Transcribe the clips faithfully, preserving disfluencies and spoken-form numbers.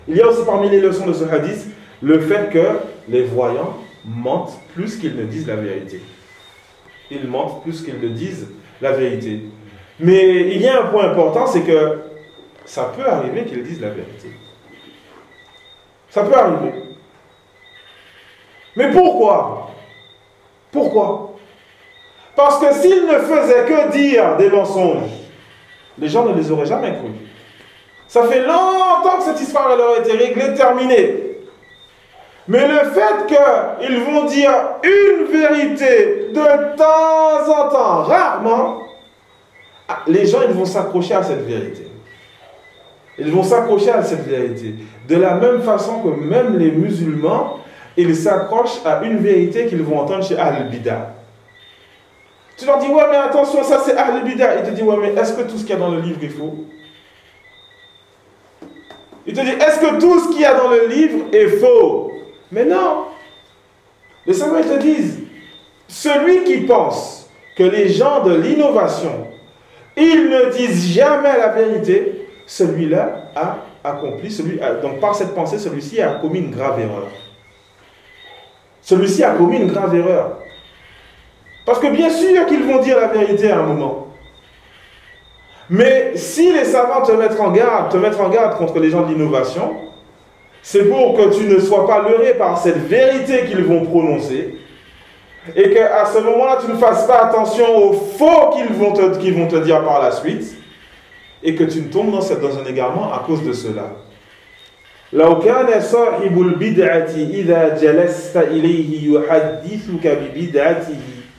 Il y a aussi parmi les leçons de ce hadith le fait que les voyants mentent plus qu'ils ne disent la vérité. Ils mentent plus qu'ils ne disent la vérité. Mais il y a un point important, c'est que ça peut arriver qu'ils disent la vérité. Ça peut arriver. Mais pourquoi? Pourquoi? Parce que s'ils ne faisaient que dire des mensonges, les gens ne les auraient jamais cru. Ça fait longtemps que cette histoire elle aurait été réglée, terminée. Mais le fait qu'ils vont dire une vérité de temps en temps, rarement, les gens ils vont s'accrocher à cette vérité. Ils vont s'accrocher à cette vérité. De la même façon que même les musulmans, ils s'accrochent à une vérité qu'ils vont entendre chez Ahl al-Bida. Tu leur dis, ouais mais attention, ça c'est Ahl al-Bida. Il te dit, ouais mais est-ce que tout ce qu'il y a dans le livre est faux? Il te dit, est-ce que tout ce qu'il y a dans le livre est faux? Mais non. Les savants te disent, celui qui pense que les gens de l'innovation, ils ne disent jamais la vérité, celui-là a accompli, celui a, donc par cette pensée, celui-ci a commis une grave erreur. Celui-ci a commis une grave erreur. Parce que bien sûr qu'ils vont dire la vérité à un moment. Mais si les savants te mettent en garde, te mettent en garde contre les gens de l'innovation, c'est pour que tu ne sois pas leurré par cette vérité qu'ils vont prononcer et qu'à ce moment-là, tu ne fasses pas attention aux faux qu'ils vont te, qu'ils vont te dire par la suite et que tu ne tombes dans, cette, dans un égarement à cause de cela. لو كان صاحب البدعة إذا جلست إليه يحدثك ببدعته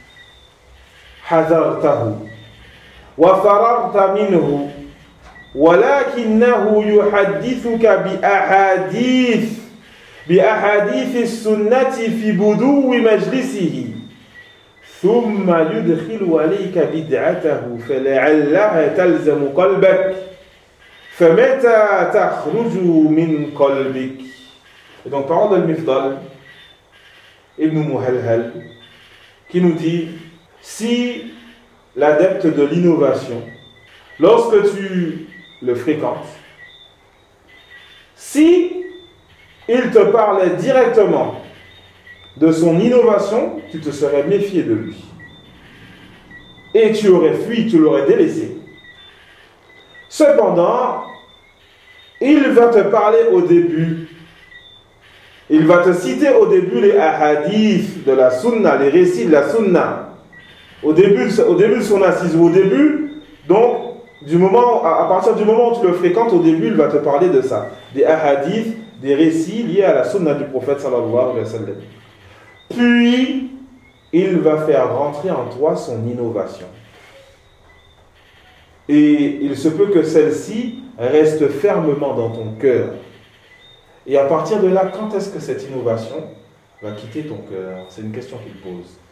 حذرته وفررت منه ولكنه يحدثك بأحاديث بأحاديث السنة في بدو مجلسه ثم يدخل عليك بدعته فلعلها تلزم قلبك فمتى تخرج من قلبك. Et donc parole de Mifdal Ibn Muhalhal qui nous dit, si l'adepte de l'innovation, lorsque tu le fréquentes, si il te parlait directement de son innovation, tu te serais méfié de lui. Et tu aurais fui, tu l'aurais délaissé. Cependant, il va te parler au début. Il va te citer au début les ahadiths de la sunna, les récits de la sunna. Au début, au début de son assise, ou au début, donc, du moment, à partir du moment où tu le fréquentes, au début, il va te parler de ça. Des ahadiths, des récits liés à la sunna du prophète sallallahu alayhi wa sallam. Puis, il va faire rentrer en toi son innovation. Et il se peut que celle-ci reste fermement dans ton cœur. Et à partir de là, quand est-ce que cette innovation va quitter ton cœur? C'est une question qu'il pose.